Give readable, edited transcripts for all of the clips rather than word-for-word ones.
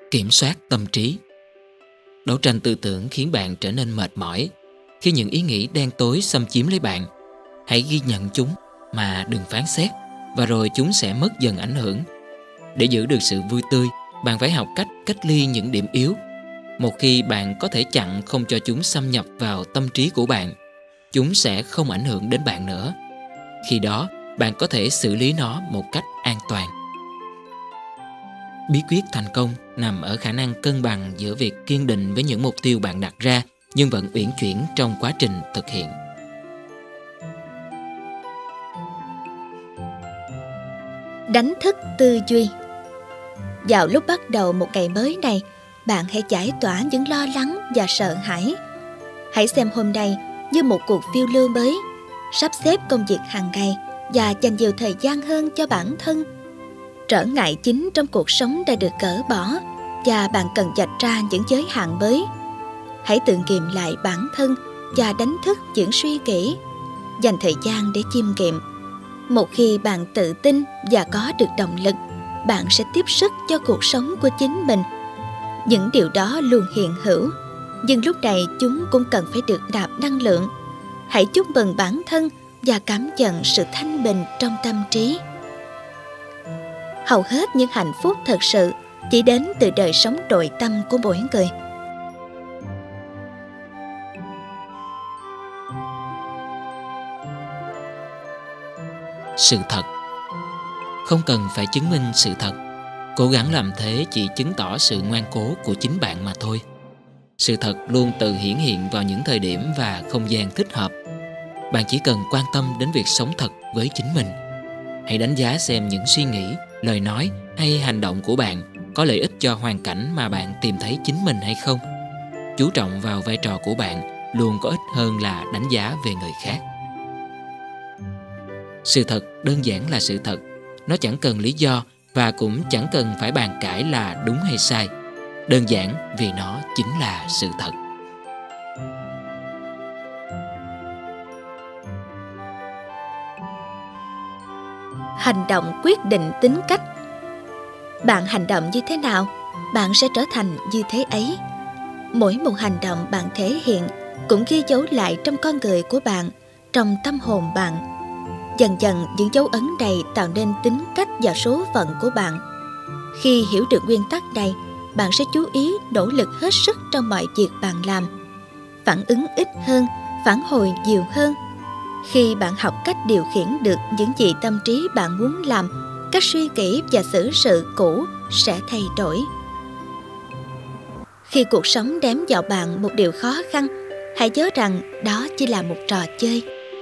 Kiểm soát tâm trí. Đấu tranh tư tưởng khiến bạn trở nên mệt mỏi. Khi những ý nghĩ đen tối xâm chiếm lấy bạn, hãy ghi nhận chúng mà đừng phán xét, và rồi chúng sẽ mất dần ảnh hưởng. Để giữ được sự vui tươi, bạn phải học cách cách ly những điểm yếu. Một khi bạn có thể chặn không cho chúng xâm nhập vào tâm trí của bạn, chúng sẽ không ảnh hưởng đến bạn nữa. Khi đó, bạn có thể xử lý nó một cách an toàn. Bí quyết thành công nằm ở khả năng cân bằng giữa việc kiên định với những mục tiêu bạn đặt ra nhưng vẫn uyển chuyển trong quá trình thực hiện. Đánh thức tư duy. Vào lúc bắt đầu một ngày mới này, bạn hãy giải tỏa những lo lắng và sợ hãi. Hãy xem hôm nay như một cuộc phiêu lưu mới, sắp xếp công việc hàng ngày và dành nhiều thời gian hơn cho bản thân. Trở ngại chính trong cuộc sống đã được gỡ bỏ và bạn cần vạch ra những giới hạn mới. Hãy tự nghiệm lại bản thân và đánh thức những suy nghĩ. Dành thời gian để chiêm nghiệm. Một khi bạn tự tin và có được động lực, bạn sẽ tiếp sức cho cuộc sống của chính mình. Những điều đó luôn hiện hữu, nhưng lúc này chúng cũng cần phải được nạp năng lượng. Hãy chúc mừng bản thân và cảm nhận sự thanh bình trong tâm trí. Hầu hết những hạnh phúc thật sự chỉ đến từ đời sống nội tâm của mỗi người. Sự thật. Không cần phải chứng minh sự thật. Cố gắng làm thế chỉ chứng tỏ sự ngoan cố của chính bạn mà thôi. Sự thật luôn tự hiển hiện vào những thời điểm và không gian thích hợp. Bạn chỉ cần quan tâm đến việc sống thật với chính mình. Hãy đánh giá xem những suy nghĩ, lời nói hay hành động của bạn có lợi ích cho hoàn cảnh mà bạn tìm thấy chính mình hay không. Chú trọng vào vai trò của bạn luôn có ích hơn là đánh giá về người khác. Sự thật đơn giản là sự thật. Nó chẳng cần lý do và cũng chẳng cần phải bàn cãi là đúng hay sai. Đơn giản vì nó chính là sự thật. Hành động quyết định tính cách. Bạn hành động như thế nào, bạn sẽ trở thành như thế ấy. Mỗi một hành động bạn thể hiện cũng ghi dấu lại trong con người của bạn, trong tâm hồn bạn. Dần dần những dấu ấn này tạo nên tính cách và số phận của bạn. Khi hiểu được nguyên tắc này, bạn sẽ chú ý nỗ lực hết sức trong mọi việc bạn làm. Phản ứng ít hơn, phản hồi nhiều hơn. Khi bạn học cách điều khiển được những gì tâm trí bạn muốn làm, các suy nghĩ và xử sự cũ sẽ thay đổi. Khi cuộc sống ném vào bạn một điều khó khăn, hãy nhớ rằng đó chỉ là một trò chơi.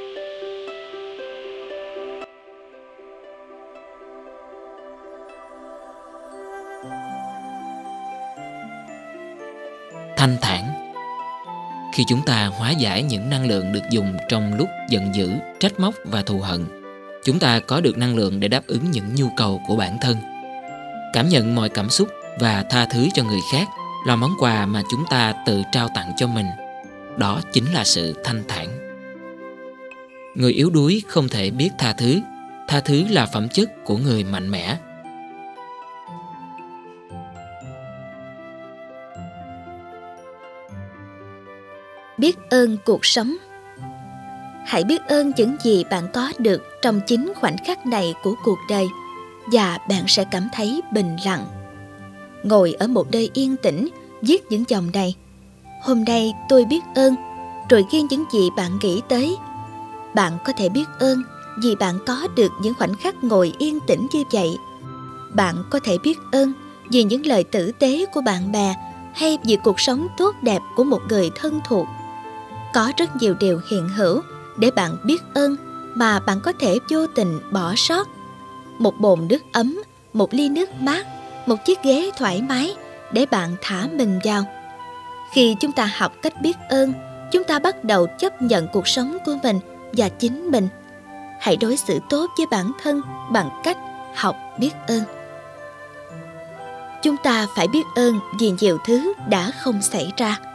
Thanh thản. Khi chúng ta hóa giải những năng lượng được dùng trong lúc giận dữ, trách móc và thù hận, chúng ta có được năng lượng để đáp ứng những nhu cầu của bản thân. Cảm nhận mọi cảm xúc và tha thứ cho người khác là món quà mà chúng ta tự trao tặng cho mình. Đó chính là sự thanh thản. Người yếu đuối không thể biết tha thứ là phẩm chất của người mạnh mẽ. Biết ơn cuộc sống. Hãy biết ơn những gì bạn có được trong chính khoảnh khắc này của cuộc đời, và bạn sẽ cảm thấy bình lặng. Ngồi ở một nơi yên tĩnh, viết những dòng này. Hôm nay tôi biết ơn, rồi ghi những gì bạn nghĩ tới. Bạn có thể biết ơn vì bạn có được những khoảnh khắc ngồi yên tĩnh như vậy. Bạn có thể biết ơn vì những lời tử tế của bạn bè, hay vì cuộc sống tốt đẹp của một người thân thuộc. Có rất nhiều điều hiện hữu để bạn biết ơn mà bạn có thể vô tình bỏ sót. Một bồn nước ấm, một ly nước mát, một chiếc ghế thoải mái để bạn thả mình vào. Khi chúng ta học cách biết ơn, chúng ta bắt đầu chấp nhận cuộc sống của mình và chính mình. Hãy đối xử tốt với bản thân bằng cách học biết ơn. Chúng ta phải biết ơn vì nhiều thứ đã không xảy ra.